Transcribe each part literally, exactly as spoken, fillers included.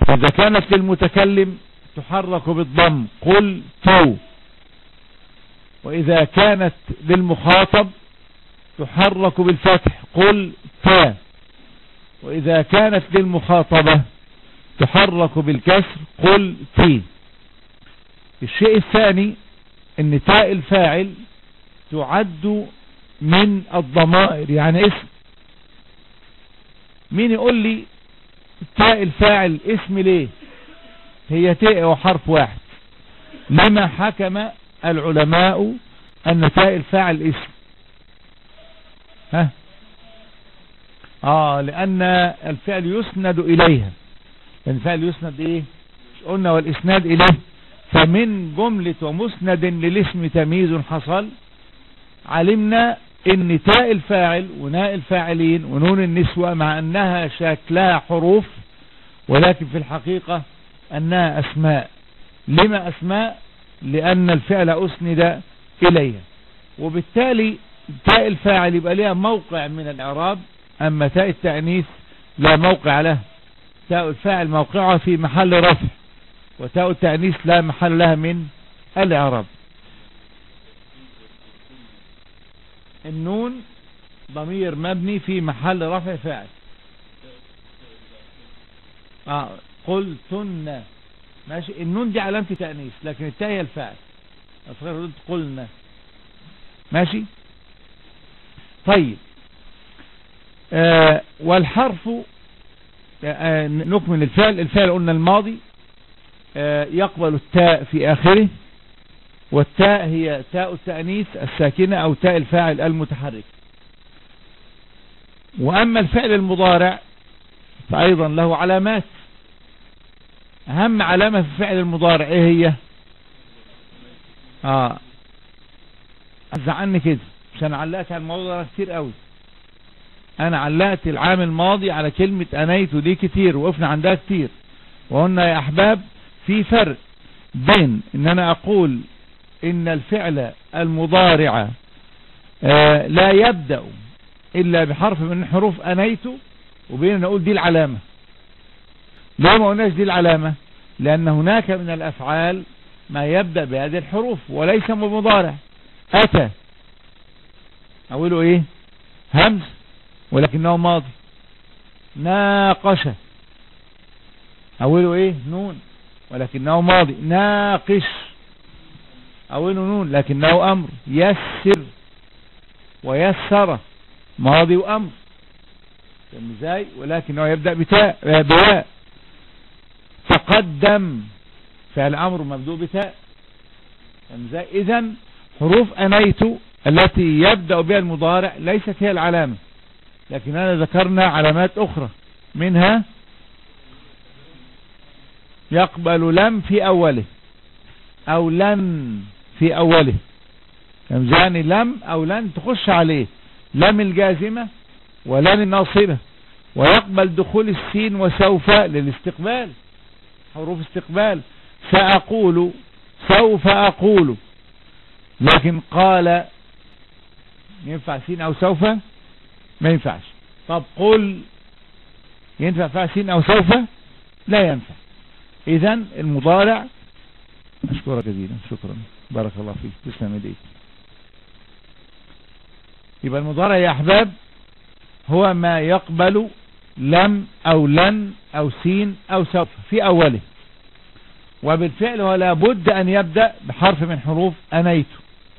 إذا كانت للمتكلم تحرك بالضم قل تو، وإذا كانت للمخاطب تحرك بالفتح قل تا، وإذا كانت للمخاطبة تحرك بالكسر قل تي. الشيء الثاني ان تاء الفاعل تعد من الضمائر، يعني اسم. مين يقول لي تاء الفاعل اسم ليه؟ هي تاء وحرف واحد. لما حكم العلماء ان تاء الفاعل اسم؟ ها اه لان الفعل يسند اليها. الفعل يسند ايه؟ قلنا والاسناد اليه. فمن جملة ومسند للاسم تمييز حصل، علمنا ان تاء الفاعل وناء الفاعلين ونون النسوة مع انها شكلها حروف ولكن في الحقيقة انها اسماء. لما اسماء؟ لان الفعل اسند اليها، وبالتالي تاء الفاعل يبقى لها موقع من الاعراب، اما تاء التأنيث لا موقع له. تاء الفاعل موقعها في محل رفع، وتاء التأنيث لا محل لها من الاعراب. النون ضمير مبني في محل رفع فاعل. اه قلتن ماشي. النون دي علامة تأنيث لكن التاء هي الفاعل. اصغر قلنا ماشي. طيب آه والحرف آه نكمل الفعل. الفعل قلنا الماضي آه يقبل التاء في آخره، والتاء هي تاء التأنيث الساكنة أو تاء الفاعل المتحرك. وأما الفعل المضارع فأيضا له علامات. أهم علامة في الفعل المضارع إيه هي؟ آه أزع عني كده عشان علقت على الموضوع ده كتير قوي. أنا علقت العام الماضي على كلمة أنيت دي كتير، وقفنا عندها كتير، وقلنا يا أحباب في فرق بين إن أنا أقول إن الفعل المضارع آه لا يبدأ إلا بحرف من حروف أنيت، وبين أن أقول دي العلامة. ليه ما قلناش دي العلامة؟ لأن هناك من الأفعال ما يبدأ بهذه الحروف وليس بمضارع. أتى أقوله إيه؟ همز ولكنه ماضي. ناقش أقوله إيه؟ نون ولكنه ماضي. ناقش أوله نون لكنه أمر. يسر ويسر ماضي وأمر ازاي؟ ولكنه يبدأ بتاء بواء. تقدم فعل أمر مبدوء بتاء ازاي؟ إذن حروف أنيت التي يبدأ بها المضارع ليست هي العلامة، لكننا ذكرنا علامات أخرى، منها يقبل لم في أوله أو لن في أوله. يعني لم أو لن تخش عليه، لم الجازمة ولن الناصبة. ويقبل دخول السين وسوف للاستقبال، حروف استقبال. سأقول سوف أقول، لكن قال ينفع سين أو سوف؟ ما ينفعش. طب قل ينفع فيها سين أو سوف؟ لا ينفع. إذن المضارع أشكرك جزيلا، شكرا بارك الله فيك تسلم يديك. يبقى المضارع يا أحباب هو ما يقبل لم أو لن أو سين أو سوف في أوله، وبالفعل ولا بد أن يبدأ بحرف من حروف أنيت.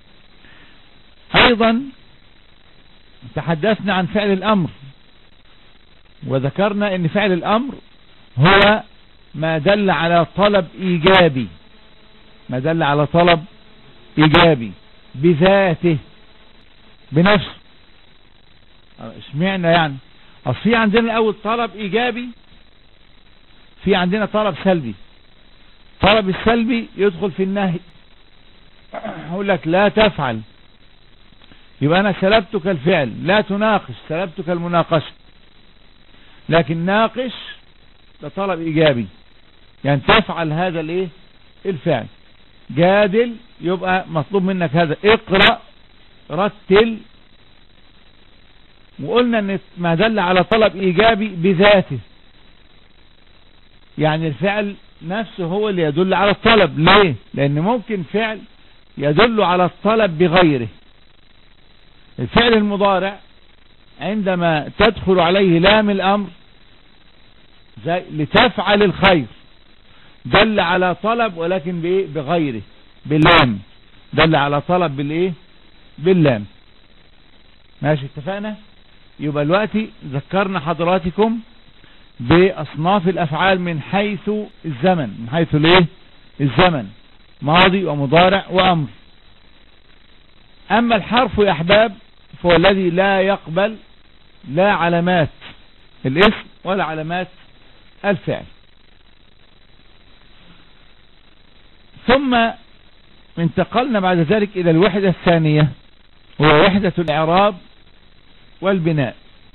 أيضا تحدثنا عن فعل الأمر، وذكرنا أن فعل الأمر هو ما دل على طلب إيجابي، ما دل على طلب إيجابي بذاته بنفسه. اشمعنى يعني؟ اصل في عندنا الاول طلب ايجابي، في عندنا طلب سلبي. طلب السلبي يدخل في النهي، اقول لك لا تفعل، يبقى انا سلبتك الفعل. لا تناقش، سلبتك المناقشة. لكن ناقش ده طلب ايجابي، يعني تفعل هذا الايه الفعل. جادل يبقى مطلوب منك هذا. اقرأ، رتل. وقلنا ان ما دل على طلب ايجابي بذاته يعني الفعل نفسه هو اللي يدل على الطلب. ليه؟ لان ممكن فعل يدل على الطلب بغيره. الفعل المضارع عندما تدخل عليه لام الامر زي لتفعل الخير دل على طلب، ولكن بايه؟ بغيره، باللام. دل على طلب بالايه؟ باللام. ماشي، اتفقنا؟ يبقى دلوقتي ذكرنا حضراتكم باصناف الافعال من حيث الزمن، من حيث الايه؟ الزمن، ماضي ومضارع وامر. اما الحرف يا احباب فهو الذي لا يقبل لا علامات الاسم ولا علامات الفعل. ثم انتقلنا بعد ذلك الى الوحدة الثانية، وهو وحدة الاعراب والبناء.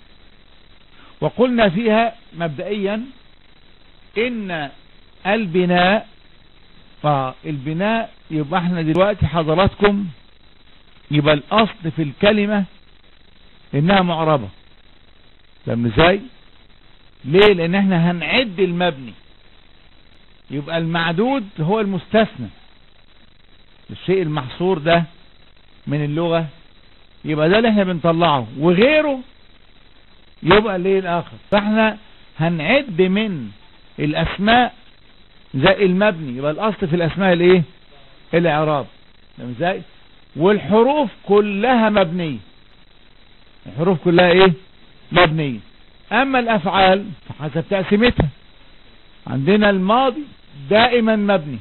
وقلنا فيها مبدئيا ان البناء، فالبناء يبقى احنا دلوقتي حضراتكم يبقى الاصل في الكلمة انها معربة. فاهم ازاي؟ ليه؟ لان احنا هنعد المبني، يبقى المعدود هو المستثنى. الشيء المحصور ده من اللغة يبقى ده اللي احنا بنطلعه، وغيره يبقى ليه الاخر. فاحنا هنعد من الاسماء زي المبني، يبقى الاصل في الاسماء الايه؟ الاعراب. فاهم ازاي؟ والحروف كلها مبنية، الحروف كلها ايه؟ مبنية. اما الافعال فحسب تقسيمتها، عندنا الماضي دائما مبني،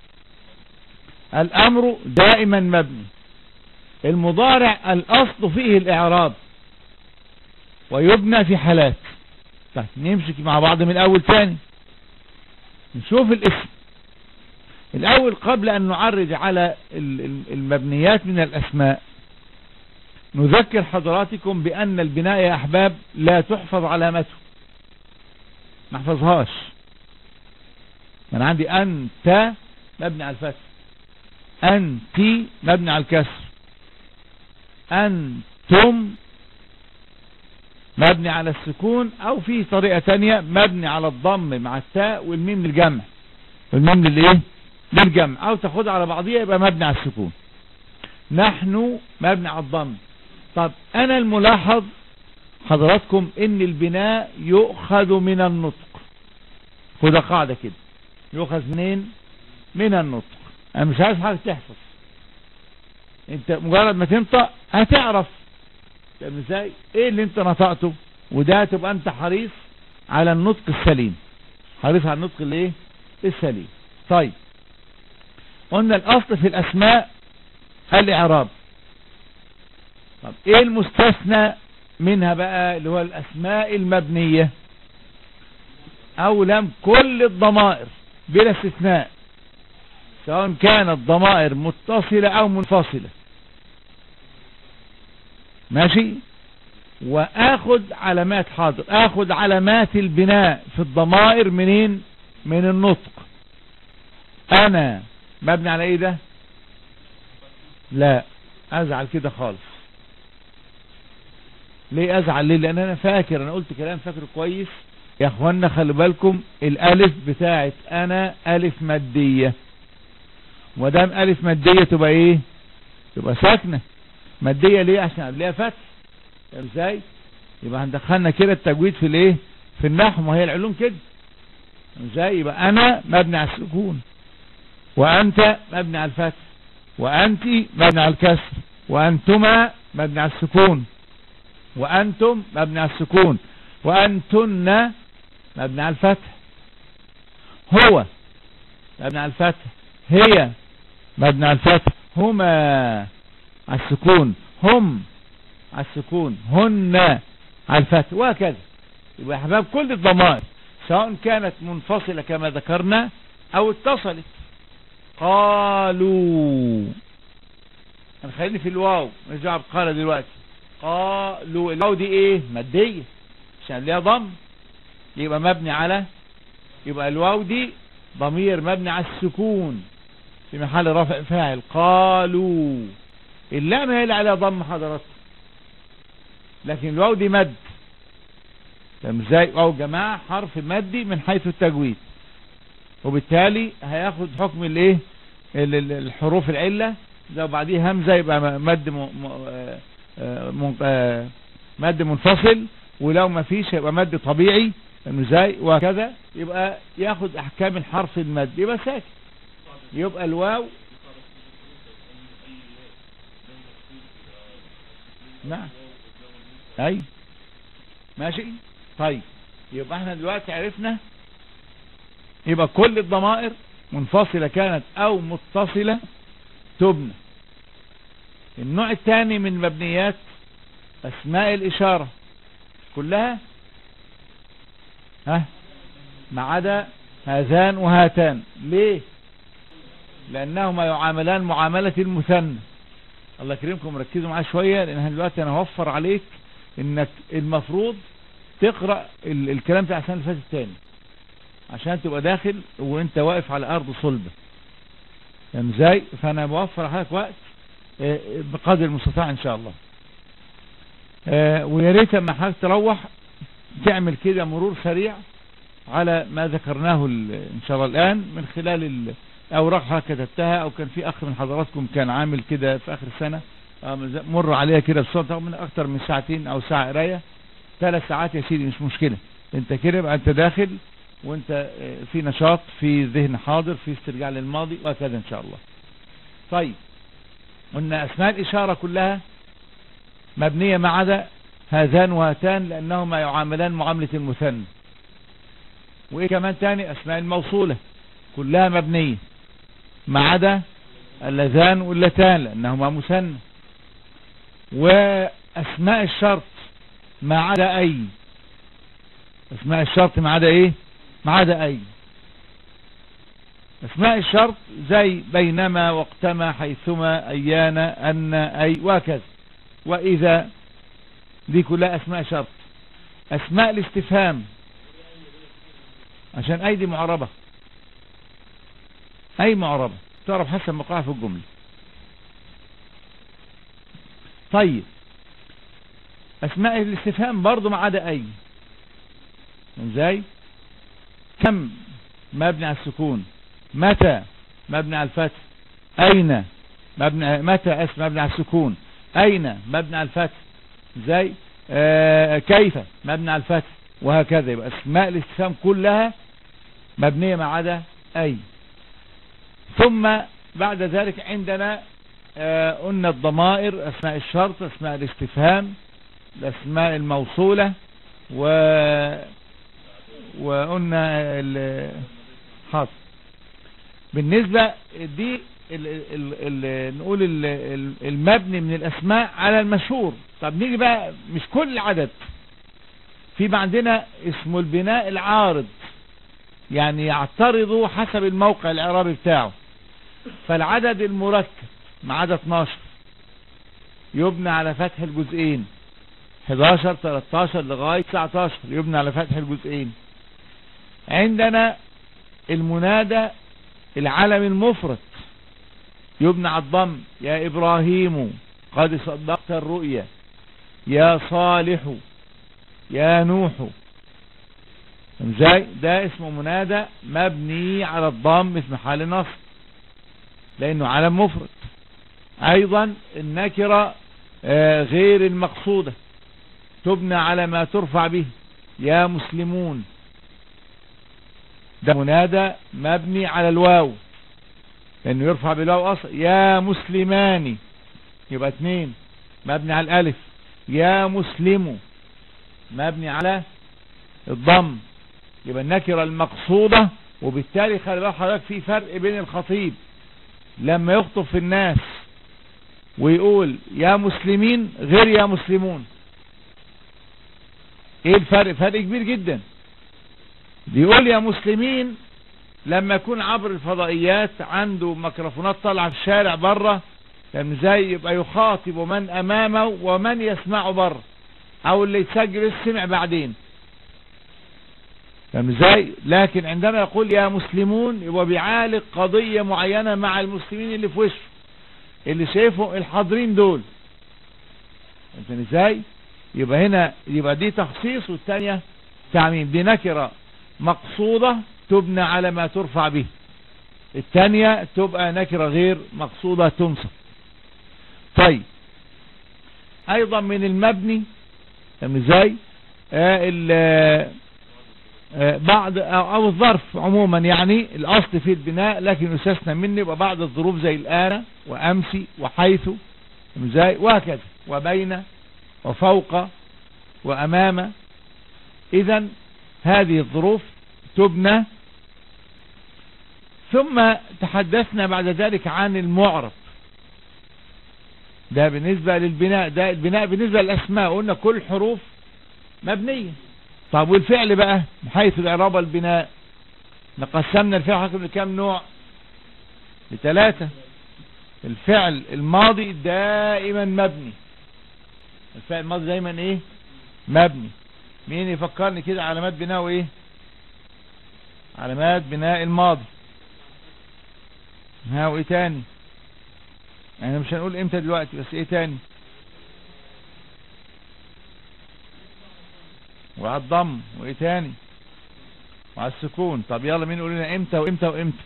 الامر دائما مبني، المضارع الاصل فيه الاعراب ويبنى في حالات. طيب نمشي مع بعض من الاول تاني نشوف الاسم الاول. قبل ان نعرج على المبنيات من الاسماء نذكر حضراتكم بان البناء يا احباب لا تحفظ علامته، ما احفظهاش. انا عندي انت مبني على الفتح، انت مبني على الكسر، انتم مبني على السكون، او في طريقة تانية مبني على الضم مع التاء والميم للجمع، والميم للايه؟ للجمع، او تاخدها على بعضيها يبقى مبني على السكون. نحن مبني على الضم. طب انا الملاحظ حضراتكم ان البناء يؤخذ من النطق. خدها قاعدة كده، يؤخذ منين؟ من النطق. انا مش عايز حاجة تحفظ، انت مجرد ما تنطق هتعرف فاهم ازاي ايه اللي انت نطقته، وده تبقى انت حريص على النطق السليم، حريص على النطق الايه؟ السليم. طيب قلنا الاصل في الاسماء الاعراب. طب ايه المستثنى منها بقى اللي هو الاسماء المبنية؟ اولا كل الضمائر بلا استثناء، سواء كانت ضمائر متصلة او منفصلة. ماشي؟ واخد علامات، حاضر، اخد علامات البناء في الضمائر منين؟ من النطق. انا مبني على ايه ده؟ لا ازعل كده خالص. ليه ازعل؟ ليه؟ لان انا فاكر، انا قلت كلام فاكره كويس يا اخوانا. خلي بالكم الالف بتاعت انا الف مادية، ودام الف مادية تبقى ايه؟ تبقى ساكنة. مادية ليه؟ عشان قبلها فتح. ازاي؟ يبقى هندخلنا كده التجويد في الايه؟ في النحو، ما هي العلوم كده. ازاي؟ يبقى انا مبني على السكون، وانت مبني على الفتح، وانت مبني على الكسر، وانتما مبني على السكون، وانتم مبني على السكون، وانتن مبني على الفتح، هو مبني على الفتح، هي مبني على الفتح، هما على السكون، هم على السكون، هن على الفتح، وهكذا. يبقى يا حباب كل الضمائر سواء كانت منفصلة كما ذكرنا او اتصلت. قالوا، هنخليني في الواو، نرجع بقال دلوقتي. قالوا، الواو دي ايه؟ مادية عشان ليها ضم، يبقى مبني على، يبقى الواو دي ضمير مبني على السكون في محل رفع فاعل. قالوا، اللام هي اللي عليها ضم حضراتكم، لكن الواو دي مد. فاهم ازاي؟ واو جماعة حرف مدي من حيث التجويد. وبالتالي هياخد حكم الايه الحروف العلة. لو بعديه همزة يبقى مد م... م... مد منفصل، ولو ما فيش يبقى مد طبيعي ازاي، وهكذا يبقى ياخد احكام الحرف المد، يبقى ساكن. يبقى الواو نعم اي ماشي. طيب يبقى احنا دلوقتي عرفنا يبقى كل الضمائر منفصلة كانت او متصلة تبنى. النوع الثاني من مبنيات اسماء الاشارة كلها ها ما عدا هذان وهاتان. ليه؟ لانهما يعاملان معاملة المثنى. الله يكرمكم ركزوا معايا شوية، لان دلوقتي انا هوفر عليك انك المفروض تقرأ ال الكلام بتاع السنة اللي فاتت تاني عشان تبقى داخل وانت واقف على ارض صلبة. فاهم ازاي؟ فانا بوفر عليك وقت بقدر المستطاع ان شاء الله. ويا ريت اما حضرتك تروح تعمل كده مرور سريع على ما ذكرناه ان شاء الله الان من خلال الاوراق حضرتك كتبتها، او كان في اخ من حضراتكم كان عامل كده في اخر السنة مر عليها كده بسرعة من اكتر من ساعتين او ساعة قراية، ثلاث ساعات يا سيدي مش مشكلة. انت كده يبقى انت داخل وانت في نشاط، في ذهن حاضر، في استرجاع للماضي وهكذا ان شاء الله. طيب قلنا اسماء الاشارة كلها مبنية ما عدا هذان وهاتان لانهما يعاملان معاملة المثنى. وايه كمان تاني؟ اسماء الموصولة كلها مبنية ما عدا اللذان واللتان لانهما مثنى. واسماء الشرط ما عدا اي. اسماء الشرط ما عدا ايه؟ ما عدا اي. اسماء الشرط زي بينما، وقتما، حيثما، ايانا، ان، اي، وهكذا، واذا، دي كلها اسماء شرط. اسماء الاستفهام عشان اي دي معربة، اي معربة تعرف حسب موقعها في الجملة. طيب اسماء الاستفهام برضو ما عدا اي. ازاي؟ كم مبني على السكون، متى مبني على الفتح، اين مبني، متى اسم مبني على السكون، اين مبني على الفتح، ازاي؟ آه كيف مبني على الفتح، وهكذا. يبقى اسماء الاستفهام كلها مبنية ما عدا اي. ثم بعد ذلك عندنا آه قلنا الضمائر، اسماء الشرط، اسماء الاستفهام، الاسماء الموصولة، و وقلنا الحاضر. بالنسبة دي ال ال ال نقول ال ال المبني من الاسماء على المشهور. طب نيجي بقى مش كل العدد، في عندنا اسمه البناء العارض، يعني يعترض حسب الموقع الاعرابي بتاعه. فالعدد المركب ما عدا اتناشر يبنى على فتح الجزئين، حداشر تلتاشر لغاية تسعتاشر يبنى على فتح الجزئين. عندنا المنادى العلم المفرد يبنى على الضم، يا إبراهيم قد صدقت الرؤيا، يا صالح، يا نوح. ازاي؟ ده اسمه منادى مبني على الضم في محل نصب لانه علم مفرد. ايضا النكرة غير المقصودة تبنى على ما ترفع به، يا مسلمون، ده منادى مبني على الواو لانه يرفع بالواو اصلا. يا مسلمان يبقى اتنين مبني على الالف، يا مسلم مبني على الضم، يبقى النكرة المقصودة. وبالتالي خلي بالك حضرتك في فرق بين الخطيب لما يخطب في الناس ويقول يا مسلمين غير يا مسلمون. ايه الفرق؟ فرق كبير جدا. بيقول يا مسلمين لما يكون عبر الفضائيات عنده ميكروفونات طالعه في الشارع بره، فاهم ازاي؟ يبقى يخاطب من امامه ومن يسمعه بره، او اللي يتسجل السمع بعدين، فاهم ازاي؟ لكن عندما يقول يا مسلمون يبقى بيعالج قضية معينة مع المسلمين اللي في وشه، اللي شايفهم الحاضرين دول، فاهم ازاي؟ يبقى هنا يبقى دي تخصيص والثانية تعميم. دي نكرة مقصودة تبنى على ما ترفع به، الثانية تبقى نكرة غير مقصودة تنصب. طيب ايضا من المبني ازاي آه آه بعض او الظرف عموما، يعني الاصل في البناء لكن يستثنى منه يبقى بعض الظروف زي الآن وامس وحيث ازاي وهكذا وبين وفوق وامام. اذا هذه الظروف تبنى. ثم تحدثنا بعد ذلك عن المعرب، ده بالنسبة للبناء، ده البناء بالنسبة للأسماء قلنا كل حروف مبنية. طب والفعل بقى من حيث الإعراب البناء نقسمنا الفعل حكم لكام نوع؟ لثلاثة. الفعل الماضي دائما مبني، الفعل الماضي دائما ايه؟ مبني. مين يفكرني كده علامات بناء ايه؟ علامات بناء الماضي ها، وايه تاني؟ يعني مش هنقول امتى دلوقتي، بس ايه تاني؟ وعلى الضم، وايه تاني؟ وعلى السكون. طب يلا مين يقول لنا امتى وامتى وامتى؟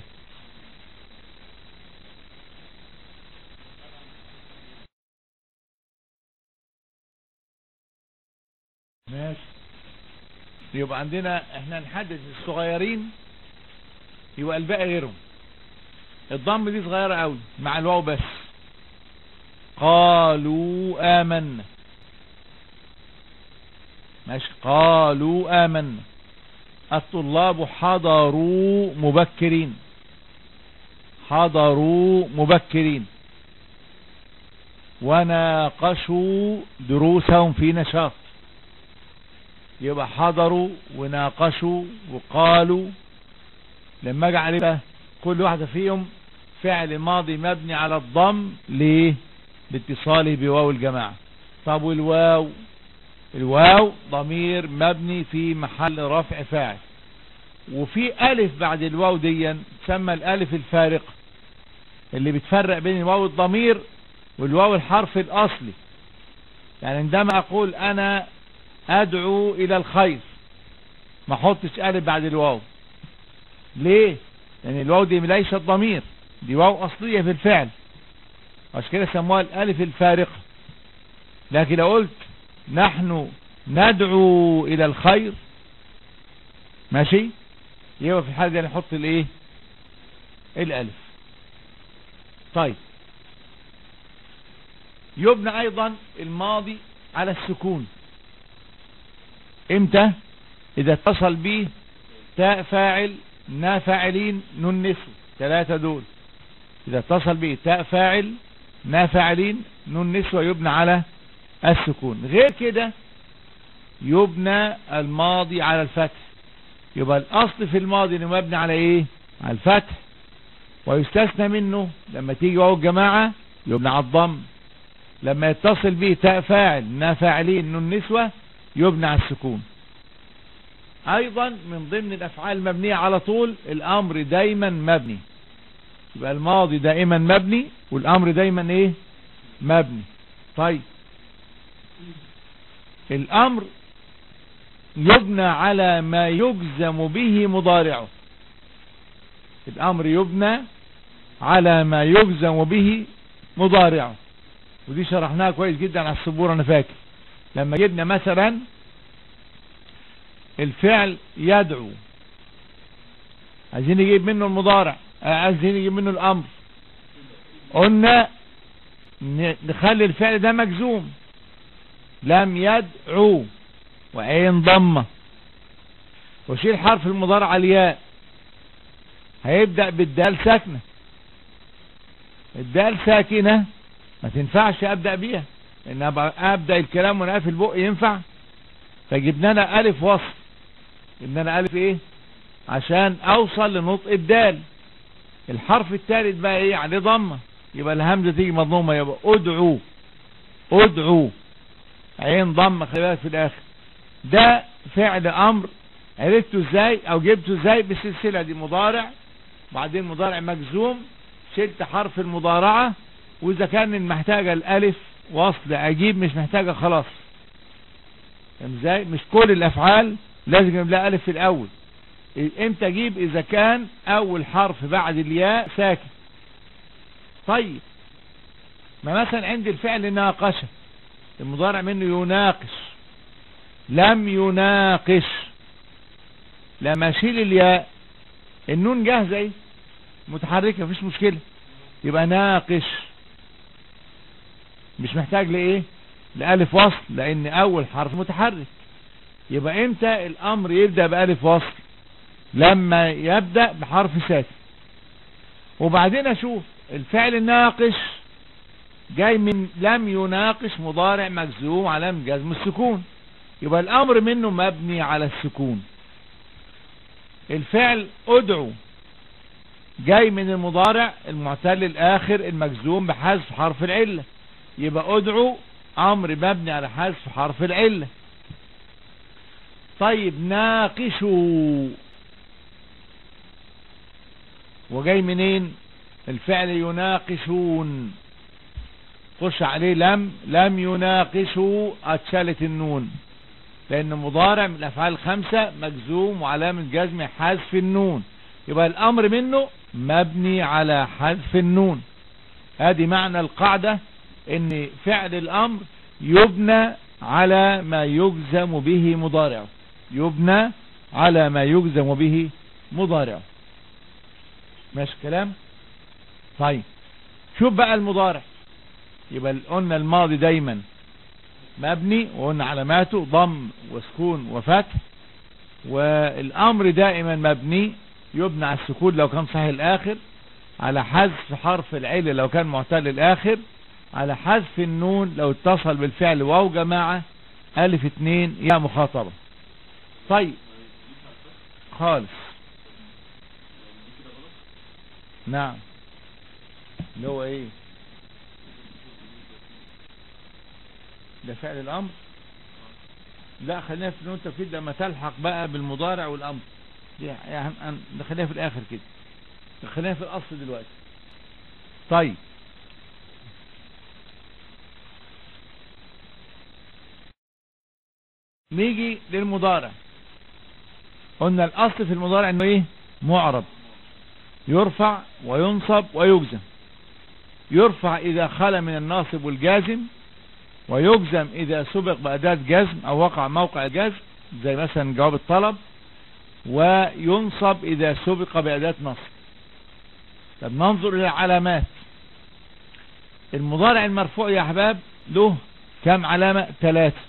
ماشي. يبقى عندنا احنا نحدد الصغيرين يبقى الباقي غيرهم. الضم دي صغيرة قوي مع الواو بس. قالوا آمنا، ماشي. قالوا آمنا. الطلاب حضروا مبكرين، حضروا مبكرين. وناقشوا دروسهم في نشاط. يبقى حضروا وناقشوا وقالوا. لما اجي عليه كل واحدة فيهم فعل ماضي مبني على الضم، ليه؟ لاتصاله بواو الجماعة. طب والواو؟ الواو ضمير مبني في محل رفع فاعل، وفي ألف بعد الواو دي تسمى الألف الفارقة، اللي بتفرق بين الواو الضمير والواو الحرف الأصلي. يعني عندما أقول أنا أدعو إلى الخير ما احطش ألف بعد الواو. ليه؟ لأن يعني الواو دي ليست ضمير، دي واو أصلية في الفعل، عشان كده سموها الألف الفارقة. لكن لو قلت نحن ندعو إلى الخير ماشي، يبقى في الحالة دي نحط الايه؟ الألف. طيب يبنى أيضا الماضي على السكون. امتى؟ إذا اتصل به تاء فاعل نا فاعلين نون نسوة، ثلاثة دول. إذا اتصل به تاء فاعل نا فاعلين نون نسوة يبنى على السكون. غير كده يبنى الماضي على الفتح. يبقى الأصل في الماضي انه مبني على ايه؟ على الفتح، ويستثنى منه لما تيجي واو الجماعة يبنى على الضم. لما يتصل به تاء فاعل نا فاعلين نون نسوة يبنى على السكون. ايضا من ضمن الافعال المبنية على طول الامر دايما مبني. يبقى الماضي دائما مبني والامر دايما ايه؟ مبني. طيب الامر يبنى على ما يجزم به مضارعه. الامر يبنى على ما يجزم به مضارعه، ودي شرحناها كويس جدا على السبورة انا فاكر. لما جبنا مثلا الفعل يدعو عايزين نجيب منه المضارع، عايزين نجيب منه الامر، قلنا نخلي الفعل ده مجزوم، لم يدعو وعين ضمة، وشيل حرف المضارع الياء، هيبدأ بالدال ساكنة. الدال ساكنة ما تنفعش ابدأ بيها، ان ابدأ الكلام وانا قافل البق ينفع؟ فجبنا لنا الف وصل، جبنا لنا الف ايه؟ عشان اوصل لنطق الدال. الحرف الثالث بقى ايه؟ عليه ضمة، يبقى الهمزة تيجي مضمومة، يبقى ادعو ادعو عين ضمة، خلي بالك في الاخر. ده فعل امر عرفته ازاي او جبته ازاي؟ بالسلسلة دي، مضارع بعدين مضارع مجزوم، شلت حرف المضارعة، واذا كان محتاجة الالف وصل اجيب، مش محتاجة خلاص. فاهم ازاي؟ مش كل الافعال لازم يجيب لها الف في الاول. امتى اجيب؟ اذا كان اول حرف بعد الياء ساكن. طيب ما مثلا عندي الفعل ناقش، المضارع منه يناقش، لم يناقش، لما اشيل الياء النون جاهزه ايه متحركه مفيش مشكله، يبقى ناقش، مش محتاج لايه؟ لألف وصل، لان اول حرف متحرك. يبقى امتى الامر يبدأ بألف وصل؟ لما يبدأ بحرف ساكن. وبعدين اشوف الفعل الناقش جاي من لم يناقش، مضارع مجزوم علامة جزم السكون، يبقى الامر منه مبني على السكون. الفعل ادعو جاي من المضارع المعتل الاخر المجزوم بحذف حرف العلة، يبقى ادعو امر مبني على حذف حرف العلة. طيب ناقشوا وجاي منين؟ الفعل يناقشون، خش عليه لم لم يناقشوا، اتشالت النون لان مضارع من الافعال الخمسة مجزوم وعلامة جزم حذف النون، يبقى الامر منه مبني على حذف النون. ادي معنى القاعدة، ان فعل الامر يبنى على ما يجزم به مضارعه، يبنى على ما يجزم به مضارعه. ماشي كلام؟ طيب شوف بقى المضارع، يبقى قلنا الماضي دايما مبني وقلنا علاماته ضم وسكون وفتح، والامر دائما مبني يبنى على السكون لو كان صحيح الاخر، على حذف حرف العلة لو كان معتل الاخر، على حذف النون لو اتصل بالفعل واو جماعة الف اتنين ياء مخاطبة. طيب خالص نعم اللي هو ايه ده؟ فعل الامر؟ لا خلينا في النون التوكيد لما تلحق بقى بالمضارع والامر، يعني خلينا في الاخر كده، خلينا في الاصل دلوقتي. طيب نيجي للمضارع، قلنا الاصل في المضارع انه ايه؟ معرب، يرفع وينصب ويجزم. يرفع اذا خلا من الناصب والجازم، ويجزم اذا سبق بأداة جزم او وقع موقع الجزم زي مثلا جواب الطلب، وينصب اذا سبق بأداة نصب. طب ننظر الى العلامات. المضارع المرفوع يا احباب له كم علامة؟ ثلاثة.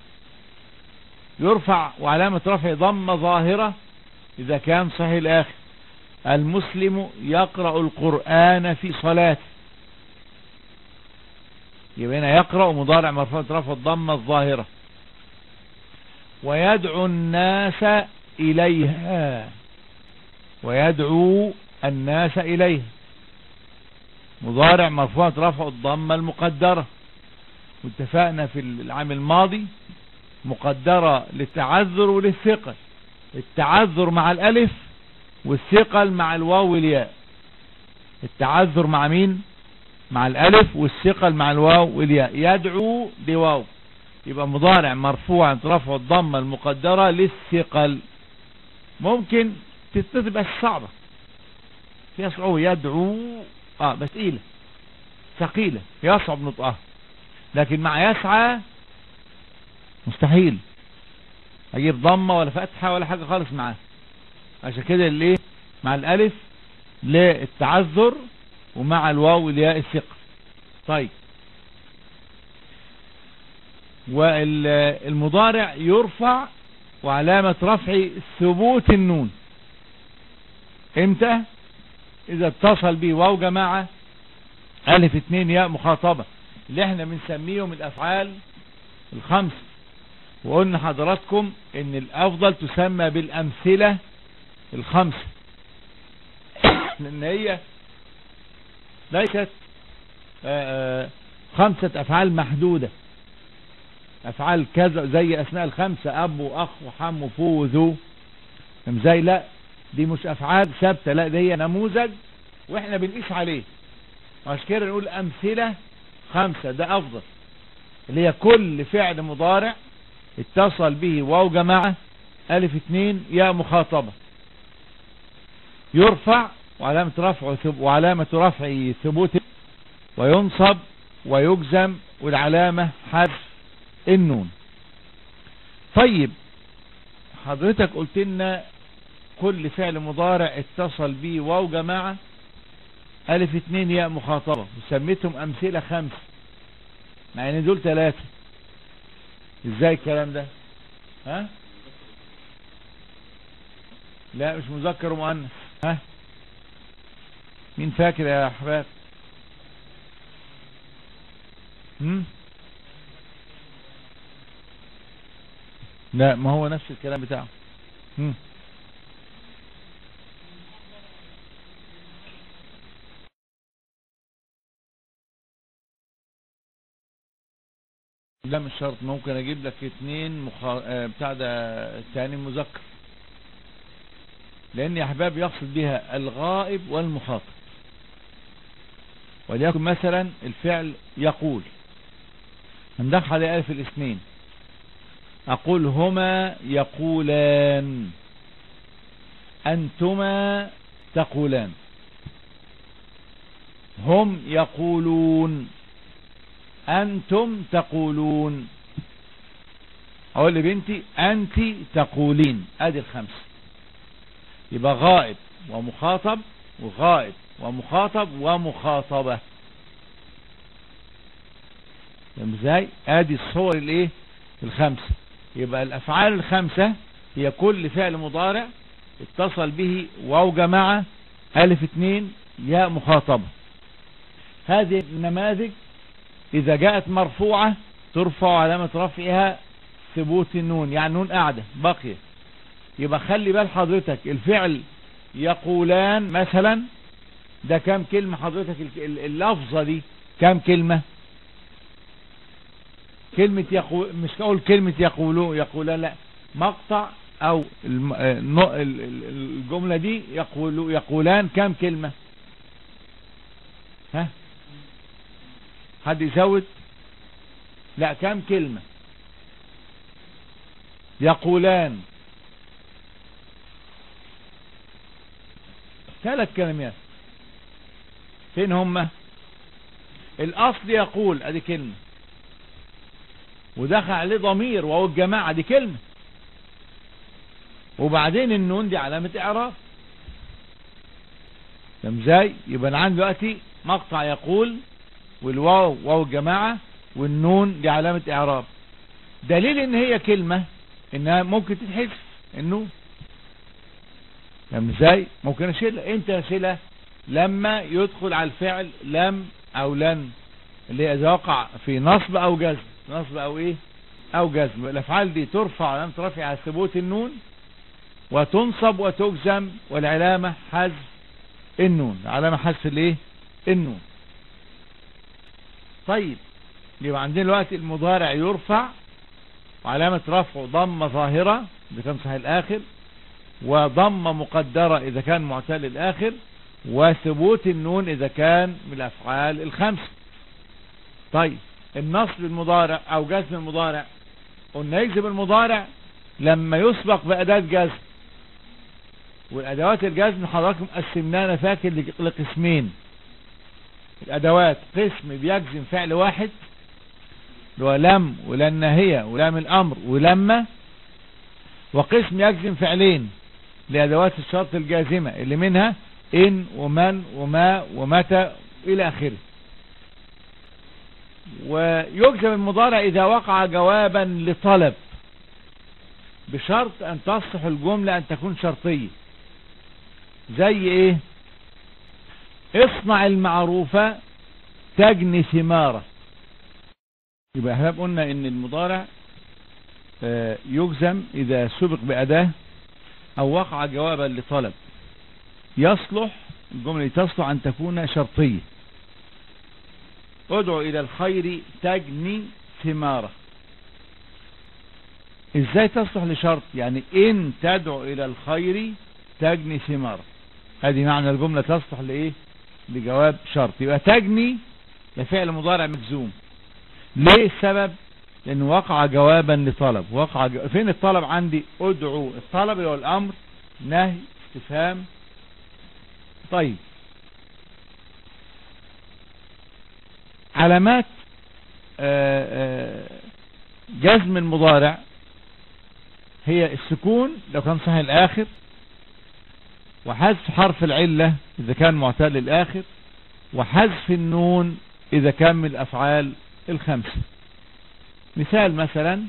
يرفع وعلامة رفع ضمة ظاهرة اذا كان صحيح الاخر. المسلم يقرأ القرآن في صلاته، يبقى هنا يقرأ مضارع مرفوع رفع الضمة الظاهرة. ويدعو الناس إليها، ويدعو الناس إليها مضارع مرفوع رفع الضمة المقدرة، واتفقنا في العام الماضي مقدرة للتعذر وللثقل، التعذر مع الألف والثقل مع الواو والياء. التعذر مع مين؟ مع الألف، والثقل مع الواو والياء. يدعو بواو، يبقى مضارع مرفوع رفع الضمة المقدرة للثقل. ممكن تبقى صعبة فيها صعوبة، يدعو اه بس تقيلة ثقيلة يصعب نطقها، لكن مع يسعى مستحيل اجيب ضمة ولا فتحة ولا حاجة خالص معاه. عشان كده اللي مع الالف للتعذر ومع الواو والياء الثقل. طيب والمضارع يرفع وعلامة رفع ثبوت النون امتى؟ اذا اتصل به واو جماعة الف اتنين ياء مخاطبة، اللي احنا بنسميهم الافعال الخمس. وقلنا حضراتكم ان الافضل تسمى بالامثلة الخمسة، لان هي ليست خمسة افعال محدودة، افعال كذا زي اسماء الخمسة اب واخ وحم وفو وذو زي، لا دي مش افعال ثابتة، لا دي هي نموذج واحنا بنقيس عليه. عشان كده نقول امثلة خمسة، ده افضل، اللي هي كل فعل مضارع اتصل به واو جماعة الف اتنين ياء مخاطبة يرفع وعلامة رفعه وعلامة رفعه ثبوت، وينصب ويجزم والعلامة حذف النون. طيب حضرتك قلت لنا كل فعل مضارع اتصل به واو جماعة ألف اتنين ياء مخاطبة، وسميتهم أمثلة خمسة مع ان دول ثلاثة. ازاي الكلام ده؟ ها؟ لا مش مذكر ومؤنث. ها؟ مين فاكر يا احباب؟ هم؟ لا ما هو نفس الكلام بتاعه. هم؟ لا مش شرط، ممكن اجيب لك اتنين مخا... آه بتاع ده الثاني مذكر، لان يا احباب يقصد بها الغائب والمخاطب. وليكن مثلا الفعل يقول، هندخل الف الاثنين، اقول هما يقولان، انتما تقولان، هم يقولون، انتم تقولون. اقول لبنتي انت تقولين. ادي الخمسة، يبقى غائب ومخاطب وغائب ومخاطب ومخاطبة. فاهم ازاي؟ ادي الصور الايه الخمسة. يبقى الافعال الخمسة هي كل فعل مضارع اتصل به واو جماعة الف اتنين ياء مخاطبة. هذه النماذج اذا جاءت مرفوعة ترفع علامة رفعها ثبوت النون، يعني نون قاعدة باقية. يبقى خلي بال حضرتك الفعل يقولان مثلا ده كام كلمة حضرتك؟ اللفظة دي كام كلمة؟ كلمة يقول، مش اقول كلمة يقولون يقولان، لا، مقطع او الجملة دي يقول يقولان كام كلمة؟ ها حد يزود؟ لا كام كلمة يقولان؟ ثلاث كلمات. فين هم؟ الاصل يقول ادي كلمة، ودخل عليه ضمير وهو الجماعة دي كلمة، وبعدين النون دي علامة اعراب. فاهم ازاي؟ يبقى انا عندي دلوقتي مقطع يقول والواو واو الجماعة والنون دي علامة اعراب. دليل ان هي كلمة انها ممكن تتحذف النون. فاهم ازاي؟ ممكن اشيلها. انت اشيلها لما يدخل على الفعل لم او لن، اللي هي اذا وقع في نصب او جزم، نصب او ايه او جزم. الافعال دي ترفع علامة رفعها على ثبوت النون، وتنصب وتجزم والعلامة حذف النون، علامة حذف الايه النون. طيب يبقى عندنا دلوقتي المضارع يرفع وعلامة رفعه ضمة ظاهرة اذا كان صحيح الاخر، وضمة مقدرة اذا كان معتل الاخر، وثبوت النون اذا كان من الافعال الخمسة. طيب النصب المضارع او جزم المضارع، قلنا يجزم المضارع لما يسبق بأداة جزم، والادوات الجزم حضراتكم قسمنانا فاكر لقسمين. الادوات قسم بيجزم فعل واحد اللي هو لم ولن ناهية ولام الامر ولما، وقسم يجزم فعلين لادوات الشرط الجازمة اللي منها ان ومن وما ومتى الى اخره. ويجزم المضارع اذا وقع جوابا لطلب بشرط ان تصح الجملة ان تكون شرطية. زي ايه؟ اصنع المعروف تجني ثماره. يبقى احنا قلنا ان المضارع يجزم اذا سبق بأداة او وقع جوابا لطلب، يصلح الجملة تصلح ان تكون شرطية. ادعو الى الخير تجني ثماره. ازاي تصلح لشرط؟ يعني ان تدعو الى الخير تجني ثماره، هذه معنى الجملة تصلح لايه لجواب شرط. يبقى تجني لفعل مضارع مجزوم. ليه السبب؟ لانه وقع جوابا لطلب. وقع جو... فين الطلب عندي؟ ادعو، الطلب اللي هو الامر، نهي، استفهام، طيب علامات جزم المضارع هي السكون لو كان صحيح الآخر، وحذف حرف العلة إذا كان معتل الآخر، وحذف النون إذا كان من الأفعال الخمسة. مثال مثلا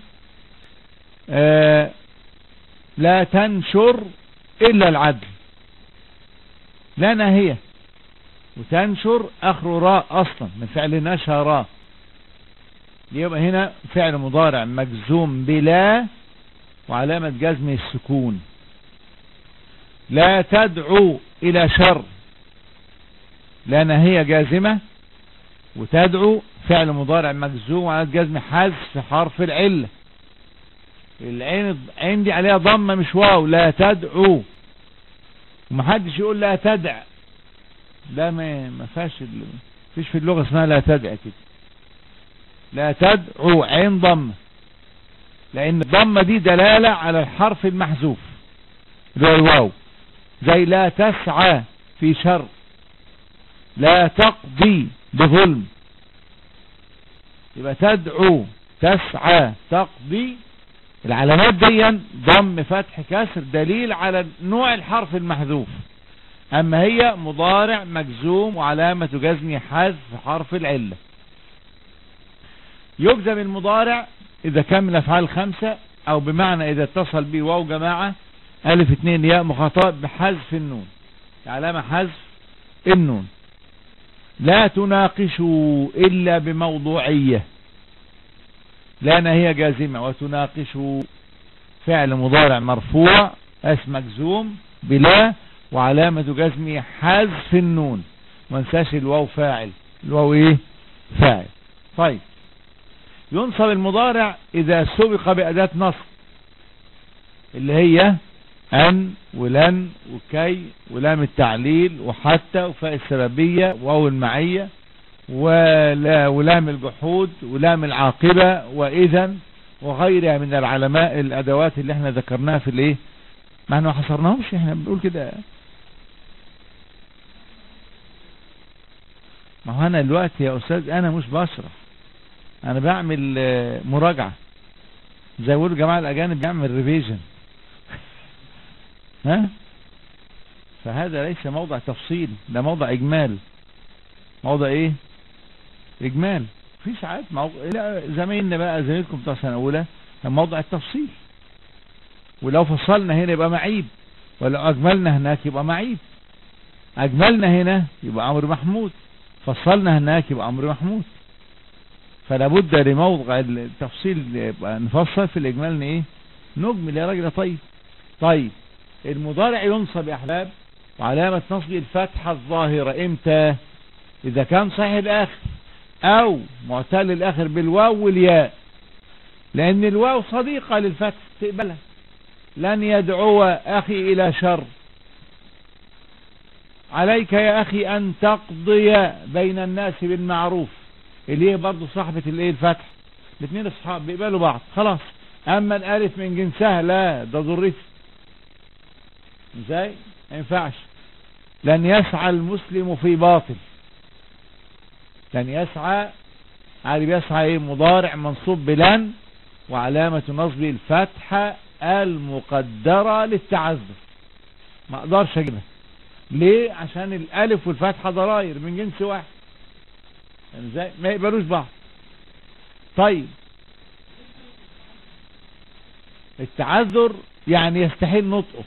آه لا تنشر إلا العدل، لا ناهية، وتنشر آخر راء أصلا من فعل نشر، يبقى هنا فعل مضارع مجزوم بلا وعلامة جزمه السكون. لا تدعو إلى شر، لا ناهية جازمة، وتدعو فعل مضارع مجزوم وعلامة جزم حذف حرف العلة. العين عندي عليها ضمة مش واو، لا تدعو، ومحدش يقول لا تدع، لا ما ما فيش فيش في اللغة اسمها لا تدع كده. لا تدعو عين ضمة، لأن الضمة دي دلالة على الحرف المحذوف اللي هو الواو، زي لا تسعى في شر، لا تقضي بظلم. يبقى تدعو، تسعى، تقضي، العلامات دي ضم فتح كسر دليل على نوع الحرف المحذوف. أما هي مضارع مجزوم وعلامة جزمه حذف حرف العلة. يجزم المضارع إذا كان من الأفعال الخمسة، أو بمعنى إذا اتصل به واو جماعة ألف اتنين ياء مخاطب بحذف النون، علامة حذف النون. لا تناقشوا إلا بموضوعية، لا نهي جازمة، وتناقشوا فعل مضارع مرفوع اسم مجزوم بلا وعلامة جزمه حذف النون، وانساش الواو فاعل، الواو ايه فاعل. طيب ينصب المضارع إذا سبق بأداة نصب اللي هي أن ولن وكي ولام التعليل وحتى وفاء السببية واو المعية ولا ولام الجحود ولام العاقبة وإذن وغيرها من العلماء الأدوات اللي احنا ذكرناها في الايه، ما احنا حصرناهمش، احنا بنقول كده. ما هو انا دلوقتي يا أستاذ انا مش بشرح، انا بعمل مراجعة زي ما الجماعة الاجانب بيعمل ريفيجن ها، فهذا ليس موضع تفصيل، ده موضع اجمال. موضع ايه؟ اجمال. في ساعات موضع زمايلنا بقى زميلكم بتاع سنة اولى موضع التفصيل، ولو فصلنا هنا يبقى معيب، ولو اجملنا هناك يبقى معيب. اجملنا هنا يبقى امر محمود، فصلنا هناك يبقى امر محمود. فلا بد لموضع التفصيل يبقى نفصل، في الاجمال ايه نجمل يا راجل. طيب طيب المضارع ينصب يا احباب وعلامة نصبه الفتحة الظاهرة امتى؟ اذا كان صحيح الاخر او معتل الاخر بالواو والياء، لان الواو صديقة للفتح تقبلها. لن يدعو اخي الى شر، عليك يا اخي ان تقضي بين الناس بالمعروف، اللي هي برضو صاحبة الايه الفتح، الاثنين اصحاب بيقبلوا بعض خلاص. اما الالف من جنسها لا، ده ضرتي ازاي ما ينفعش. لن يسعى المسلم في باطل، لن يسعى عادي بيسعى ايه مضارع منصوب بلن وعلامة نصبه الفتحة المقدرة للتعذر، ما اقدرش اجيبها ليه؟ عشان الالف والفتحة ضراير من جنس واحد، يعني ازاي ما يقبلوش بعض. طيب التعذر يعني يستحيل نطقه،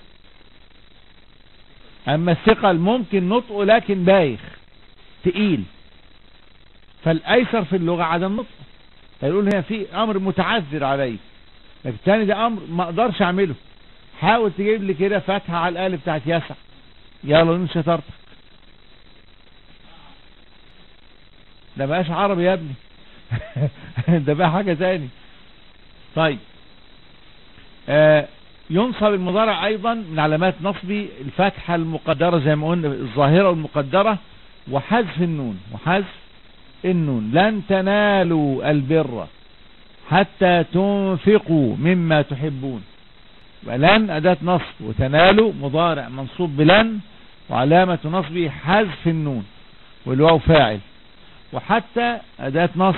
اما الثقل ممكن نطقه لكن بايخ تقيل، فالايسر في اللغة عدم نطقه، فيقول هنا في امر متعذر عليك، لكن الثاني ده امر ما اقدرش اعمله. حاول تجيب لي كده فتحة على الالف بتاعت يسع، يلا نمشي شطارتك، ده بقاش عربي يا ابني ده بقى حاجة تاني. طيب آه ينصب المضارع ايضا من علامات نصبه الفتحة المقدرة زي ما قلنا الظاهرة والمقدرة وحذف النون، وحذف النون. لن تنالوا البر حتى تنفقوا مما تحبون، ولن أداة نصب، وتنالوا مضارع منصوب بلن وعلامة نصبه حذف النون والواو فاعل، وحتى أداة نصب.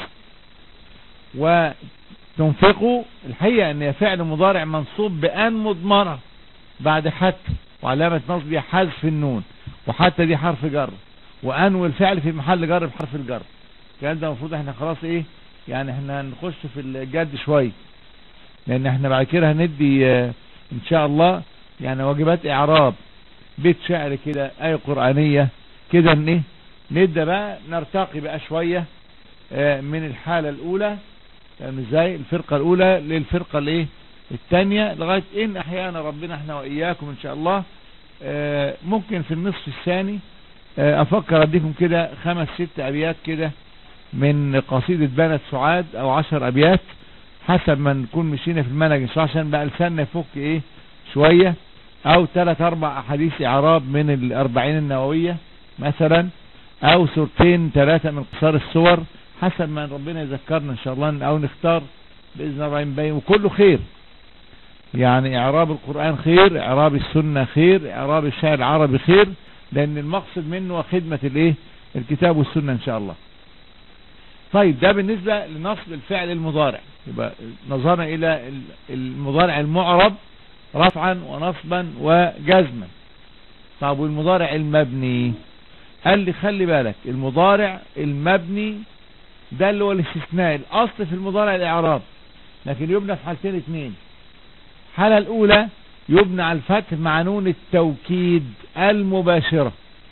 وتنفقوا الحقيقة ان هي فعل مضارع منصوب بأن مضمرة بعد حتى، وعلامة نصبه حذف النون، وحتى دي حرف جر، وأن والفعل في محل جر بحرف الجر. كان ده المفروض احنا خلاص ايه يعني احنا هنخش في الجد شوية، لان احنا بعد كده هندي اه ان شاء الله يعني واجبات اعراب، بيت شعر كده، آية قرآنية كده، ان ايه نبدأ بقى نرتقي بقى شوية اه من الحالة الاولى يعني ازاي الفرقة الاولى للفرقة الايه التانية، لغاية ان احيانا ربنا احنا واياكم ان شاء الله اه ممكن في النصف الثاني اه افكر اديكم كده خمس ست ابيات كده من قصيدة بنت سعاد او عشر ابيات حسب ما نكون مشينا في المنهج ان شاء الله، عشان بقى لساننا يفك ايه شوية، او ثلاث اربع احاديث اعراب من الاربعين النووية مثلا، او سورتين ثلاثة من قصار السور، حسب ما ربنا يذكرنا ان شاء الله، او نختار باذن الله بين، وكله خير يعني. اعراب القرآن خير، اعراب السنة خير، اعراب الشعر العربي خير، لان المقصد منه خدمة الايه الكتاب والسنة ان شاء الله. طيب ده بالنسبة لنصب الفعل المضارع، يبقى نظرنا الى المضارع المعرب رفعا ونصبا وجزما. طب والمضارع المبني؟ قال لي خلي بالك المضارع المبني ده اللي هو الاستثناء، الاصل في المضارع الاعراب، لكن يبنى في حالتين اتنين. الحالة الاولى يبنى على الفتح مع نون التوكيد المباشرة،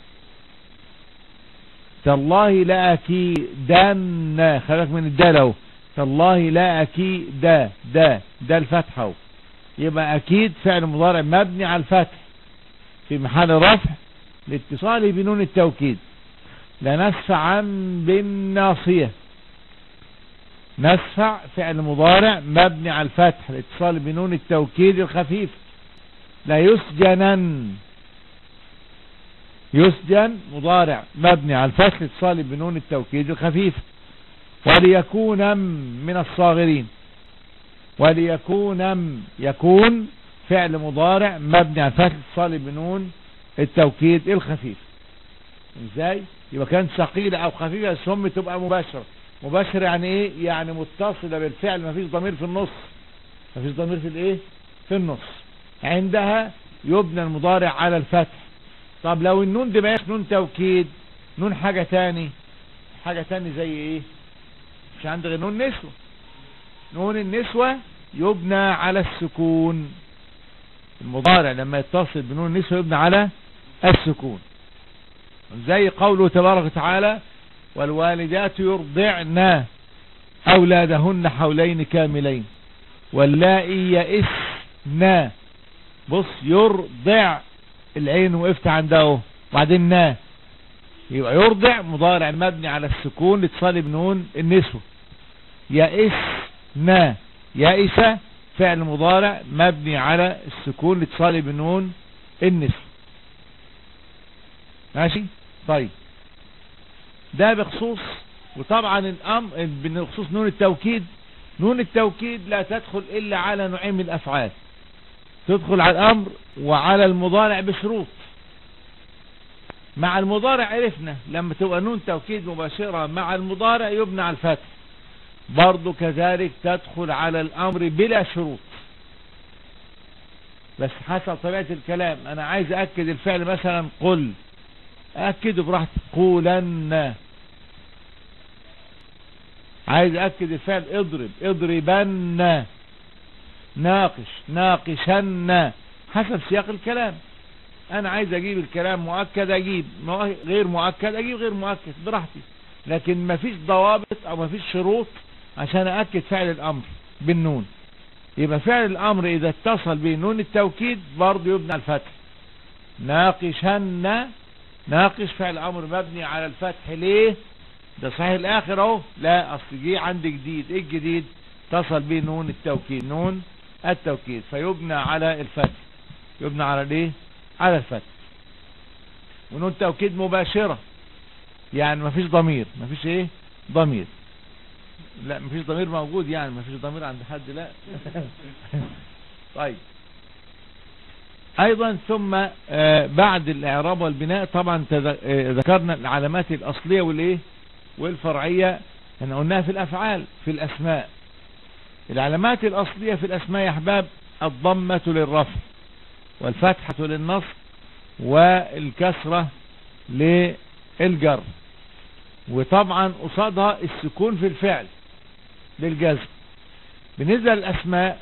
تالله لا اكيدن، خليك من الدال اهو، تالله لا اكيد دا دا ده الفتح اهو، يبقى اكيد فعل مضارع مبني على الفتح في محل رفع لاتصاله بنون التوكيد. لنسفعا بالناصية، نسفع فعل مضارع مبني على الفتح لاتصاله بنون التوكيد الخفيف. لا يسجنن، يسجن مضارع مبني على الفتح لاتصاله بنون التوكيد الخفيف. وليكون من الصاغرين، وليكون يكون فعل مضارع مبني على الفتح لاتصاله بنون التوكيد الخفيف. ازاي؟ يبقى كانت ثقيلة او خفيفة بس هم تبقى مباشرة. مباشرة يعني ايه؟ يعني متصلة بالفعل، ما فيش ضمير في النص، ما فيش ضمير في الايه في النص، عندها يبنى المضارع على الفتح. طب لو النون دي بقى نون توكيد، نون حاجة تاني، حاجة تاني زي ايه؟ مش عند غير نون نسوة. نون النسوة يبنى على السكون، المضارع لما يتصل بنون النسوة يبنى على السكون، زي قوله تبارك وتعالى والوالدات يرضعن أولادهن حولين كاملين واللائي يئسن. بص يرضع العين وقفت عندها وبعدين نا، يبقى يرضع مضارع مبني على السكون لاتصال بنون النسوة. يئسن، يئس فعل مضارع مبني على السكون لاتصال بنون النسوة. ماشي؟ طيب ده بخصوص. وطبعا الامر بخصوص نون التوكيد، نون التوكيد لا تدخل الا على نوعين من الافعال، تدخل على الامر وعلى المضارع بشروط. مع المضارع عرفنا لما تبقى نون توكيد مباشرة مع المضارع يبنى على الفتح، برضو كذلك تدخل على الامر بلا شروط، بس حسب طبيعة الكلام. انا عايز اكد الفعل مثلا قل، اكده براحتي قولن. عايز اكد الفعل اضرب، اضربن. ناقش، ناقشن، حسب سياق الكلام. انا عايز اجيب الكلام مؤكد اجيب، غير مؤكد اجيب غير مؤكد براحتي، لكن مفيش ضوابط او مفيش شروط عشان اكد فعل الامر بالنون. يبقى فعل الامر اذا اتصل بنون التوكيد برضه يبنى على الفتح. ناقشن، ناقش فعل امر مبني على الفتح. ليه؟ ده صحيح الاخر اهو، لا اصل جه عندي جديد. ايه الجديد؟ اتصل به نون التوكيد، نون التوكيد، فيبنى على الفتح، يبنى على ليه؟ على الفتح. ونون توكيد مباشرة، يعني ما فيش ضمير، ما فيش ايه ضمير، لا ما فيش ضمير موجود، يعني ما فيش ضمير عند حد، لا. طيب ايضا ثم آه بعد الاعراب والبناء طبعا ذكرنا العلامات الاصلية والايه والفرعية، احنا قلناها في الافعال في الاسماء. العلامات الاصلية في الاسماء يا احباب الضمة للرفع والفتحة للنصب والكسرة للجر، وطبعا قصادها السكون في الفعل للجزم. بالنسبة للاسماء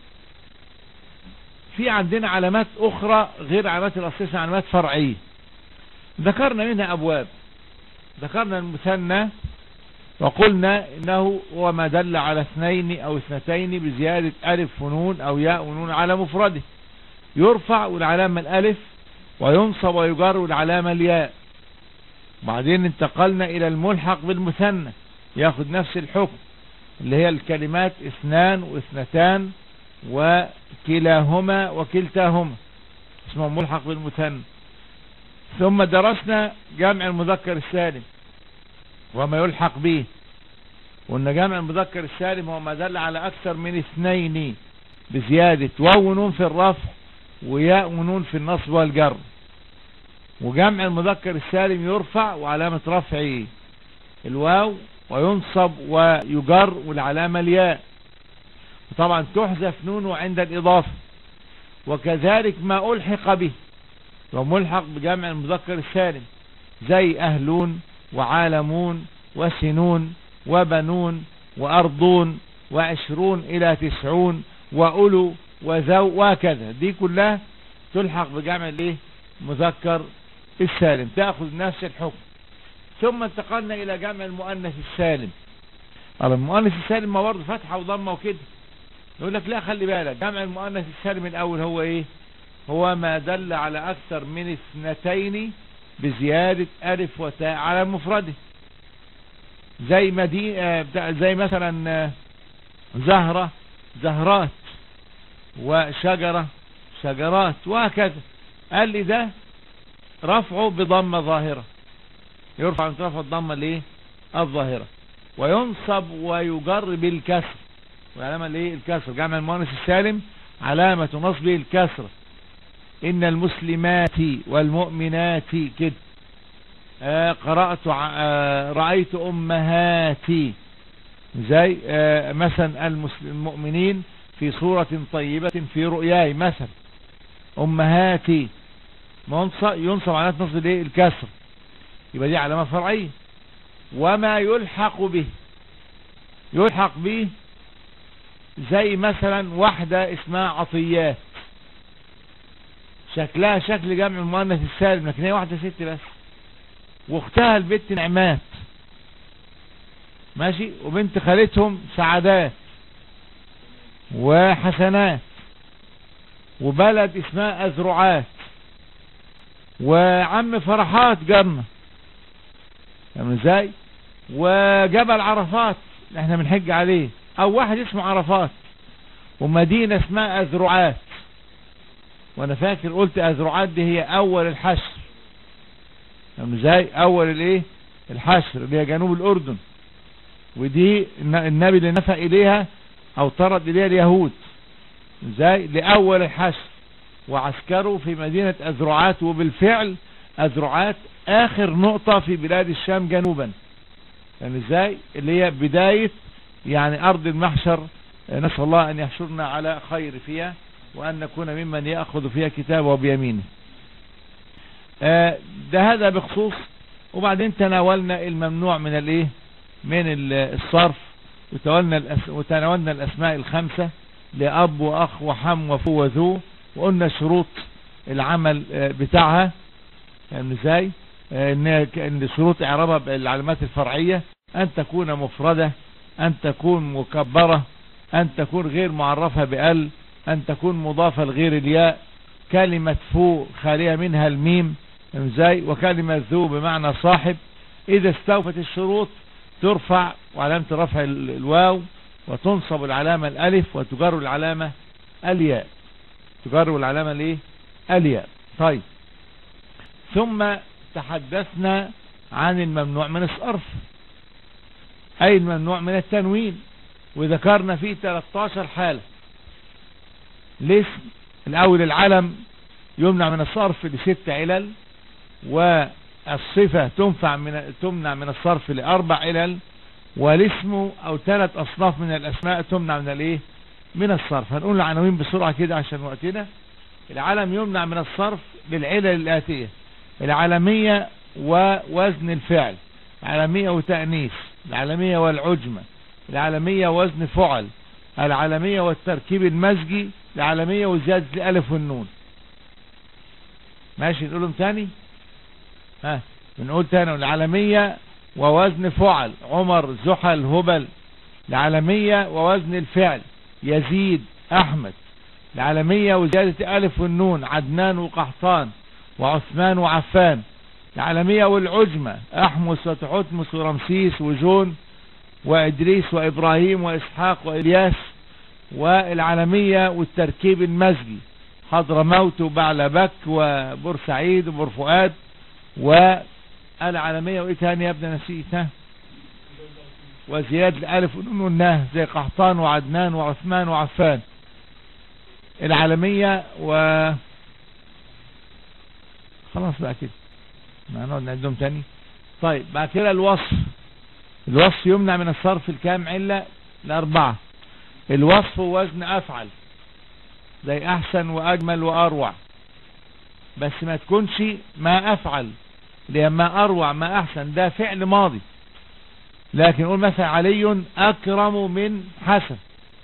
في عندنا علامات اخرى غير علامات الاصلية، علامات فرعية ذكرنا منها ابواب. ذكرنا المثنى وقلنا انه هو ما دل على اثنين او اثنتين بزيادة الف ونون او ياء ونون على مفرده، يرفع والعلامة الالف وينصب ويجر والعلامة الياء. بعدين انتقلنا الى الملحق بالمثنى ياخد نفس الحكم اللي هي الكلمات اثنان واثنتان وكلاهما وكلتاهما اسمه ملحق بالمثنى. ثم درسنا جمع المذكر السالم وما يلحق به، وان جمع المذكر السالم هو ما دل على اكثر من اثنين بزيادة واو ونون في الرفع وياء ونون في النصب والجر. وجمع المذكر السالم يرفع وعلامة رفعه الواو وينصب ويجر والعلامة الياء، وطبعا تحذف نونه عند الإضافة. وكذلك ما ألحق به وملحق بجمع المذكر السالم زي أهلون وعالمون وسنون وبنون وأرضون وعشرون إلى تسعون وأولو وذو وكذا، دي كلها تلحق بجمع الايه مذكر السالم تأخذ نفس الحكم. ثم انتقلنا إلى جمع المؤنث السالم. المؤنث السالم ما برضه فتحة وضمة وكده، يقول لك لا خلي بالك جمع المؤنث السالم الأول هو إيه؟ هو ما دل على أكثر من اثنتين بزيادة ألف وتاء على مفرده، زي مدينة زي مثلا زهرة زهرات وشجرة شجرات وهكذا. قال لي ده رفعه بضمة ظاهرة، يرفع من رفع الضمة ليه الظاهرة، وينصب ويجر بالكسر، والعلامة ليه الكسر. جمع المؤنث السالم علامة نصبه الكسر، إن المسلمات والمؤمنات كده. آه قرأت آه رأيت أمهاتي، زي آه مثلا المؤمنين في صورة طيبة في رؤياي مثلا أمهاتي ينصب علامة نصب ليه الكسر، يبقى دي علامة فرعية. وما يلحق به يلحق به زي مثلا واحدة اسمها عطيات، شكلها شكل جمع المؤنث السالم لكن هي واحدة ست بس، واختها البنت نعمات ماشي، وبنت خالتهم سعادات وحسنات، وبلد اسمها أزرعات، وعم فرحات جنة فاهم ازاي، وجبل عرفات احنا بنحج عليه، او واحد اسمه عرفات، ومدينة اسمها أزرعات. وانا فاكر قلت أزرعات دي هي اول الحشر فاهم ازاي، اول الايه الحشر اللي هي جنوب الاردن، ودي النبي اللي نفى اليها او طرد اليها اليهود ازاي لاول الحشر، وعسكروا في مدينة أزرعات، وبالفعل أزرعات آخر نقطة في بلاد الشام جنوبا يعني ازاي اللي هي بداية يعني أرض المحشر. نسأل الله أن يحشرنا على خير فيها وأن نكون ممن يأخذ فيها كتابه بيمينه. ده هذا بخصوص. وبعدين تناولنا الممنوع من الايه من الصرف، وتناولنا الأس... وتناولنا الأسماء الخمسة لأب وأخ وحم وفو وذو، وقلنا شروط العمل بتاعها يعني ازاي ان شروط اعرابها بالعلامات الفرعية ان تكون مفردة، ان تكون مكبرة، ان تكون غير معرفة بال، ان تكون مضافة لغير الياء، كلمة فو خالية منها الميم ازاي، وكلمة ذو بمعنى صاحب. اذا استوفت الشروط ترفع وعلامة رفع الواو، وتنصب العلامة الالف، وتجر العلامة الياء، تجر العلامة الايه الياء. طيب ثم تحدثنا عن الممنوع من الصرف اي الممنوع من التنوين، وذكرنا فيه ثلاثة عشر حالة. الاسم الاول العلم يمنع من الصرف لست علل، والصفة تنفع من تمنع من الصرف لأربع علل، والاسم أو ثلاث أصناف من الأسماء تمنع من الإيه من الصرف. هنقول العناوين بسرعة كده عشان وقتنا. العلم يمنع من الصرف للعلل الآتية: العلمية ووزن الفعل، العلمية وتأنيث، العلمية والعجمة، العلمية وزن فعل، العلمية والتركيب المزجي، العلمية وزيادة الألف والنون. ماشي نقولهم تاني؟ ها بنقول تاني: العلمية ووزن فعل عمر زحل هبل، العلمية ووزن الفعل يزيد أحمد، العلمية وزيادة ألف والنون عدنان وقحطان وعثمان وعفان، العلمية والعجمة أحمس وتحتمس ورمسيس وجون وإدريس وإبراهيم وإسحاق وإلياس، والعلمية والتركيب المزجي حضرموت وبعلبك وبورسعيد وبورفؤاد، والعلمية وإيه تاني يا ابن نسيت؟ ها وزيادة الألف والنون والناه زي قحطان وعدنان وعثمان وعفان. العلمية و خلاص بقى كده ما نقعد نعدهم تاني. طيب بعد كده الوصف. الوصف يمنع من الصرف الكام علة؟ الأربعة. الوصف وزن أفعل زي أحسن وأجمل وأروع، بس ما تكونش ما أفعل، لأن ما أروع ما أحسن ده فعل ماضي. لكن نقول مثلا علي أكرم من حسن،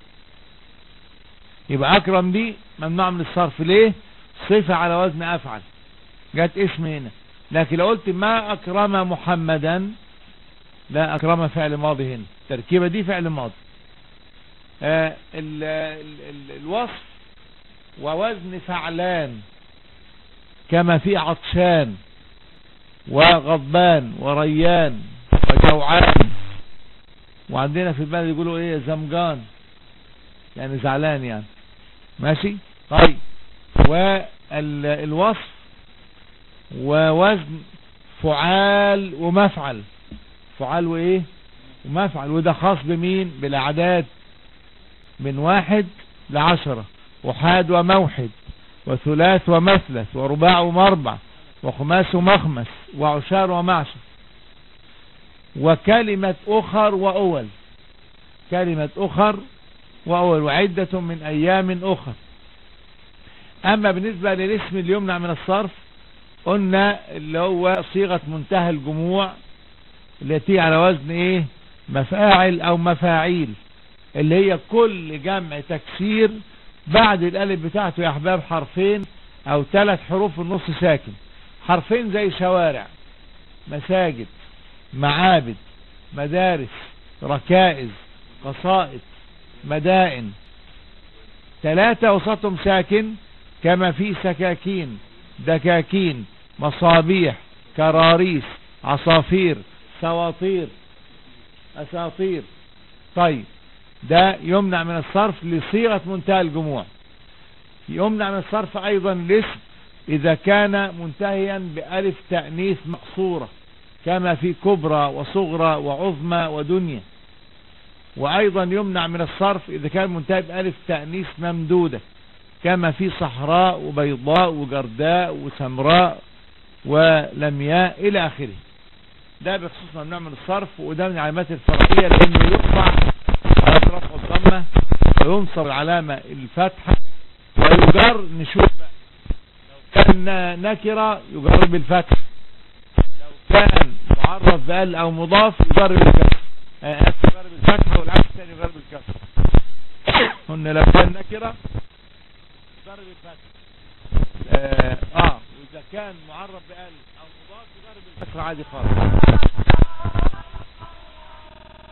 يبقى أكرم دي ممنوع من الصرف. ليه؟ صفة على وزن أفعل، جات اسم هنا. لكن لو قلت ما أكرم محمدا، لا، أكرم فعل ماضي هنا، التركيبة دي فعل ماضي. آه ال ال ال الوصف ووزن فعلان كما في عطشان وغضبان وريان وجوعان، وعندنا في البلد يقولوا ايه زمجان، يعني زعلان يعني. ماشي طيب. والوصف ووزن فعال ومفعل، فعال وايه ومفعل، وده خاص بمين؟ بالاعداد من واحد لعشرة، وحاد وموحد وثلاث ومثلث ورباع ومربع وخماس ومخمس وعشار ومعشر. وكلمة أخر وأول، كلمة أخر وأول وعدة من أيام أخر. أما بالنسبة للاسم اللي يمنع من الصرف قلنا اللي هو صيغة منتهى الجموع التي على وزن إيه؟ مفاعل أو مفاعيل، اللي هي كل جمع تكسير بعد الألف بتاعته يا أحباب حرفين أو ثلاث حروف النص ساكن. حرفين زي شوارع، مساجد، معابد، مدارس، ركائز، قصائد، مدائن. ثلاثة وسطهم ساكن كما في سكاكين، دكاكين، مصابيح، كراريس، عصافير، سواطير، أساطير. طيب ده يمنع من الصرف لصيغة منتهى الجموع. يمنع من الصرف أيضا الاسم إذا كان منتهيا بألف تأنيث مقصورة كما في كبرى وصغرى وعظمى ودنيا. وأيضا يمنع من الصرف إذا كان منتهي بألف تأنيث ممدودة كما في صحراء وبيضاء وجرداء وسمراء ولمياء إلى آخره. ده بخصوص ممنوع من الصرف، وده من العلامات الفرعية لأنه يقطع على رفع الضمة وينصب العلامة الفتحة ويجر. نشوف لو كان نكرة يجر بالفتح، لو كان معرف بال أو مضاف يجر بالكسر، يجر بالفتح، والعكس الثاني يجر بالكسر. هن لو كان نكرة يجر بالفتح، اه, آه. وإذا كان معرف بال أو مضاف يجر بالكسر عادي خالص.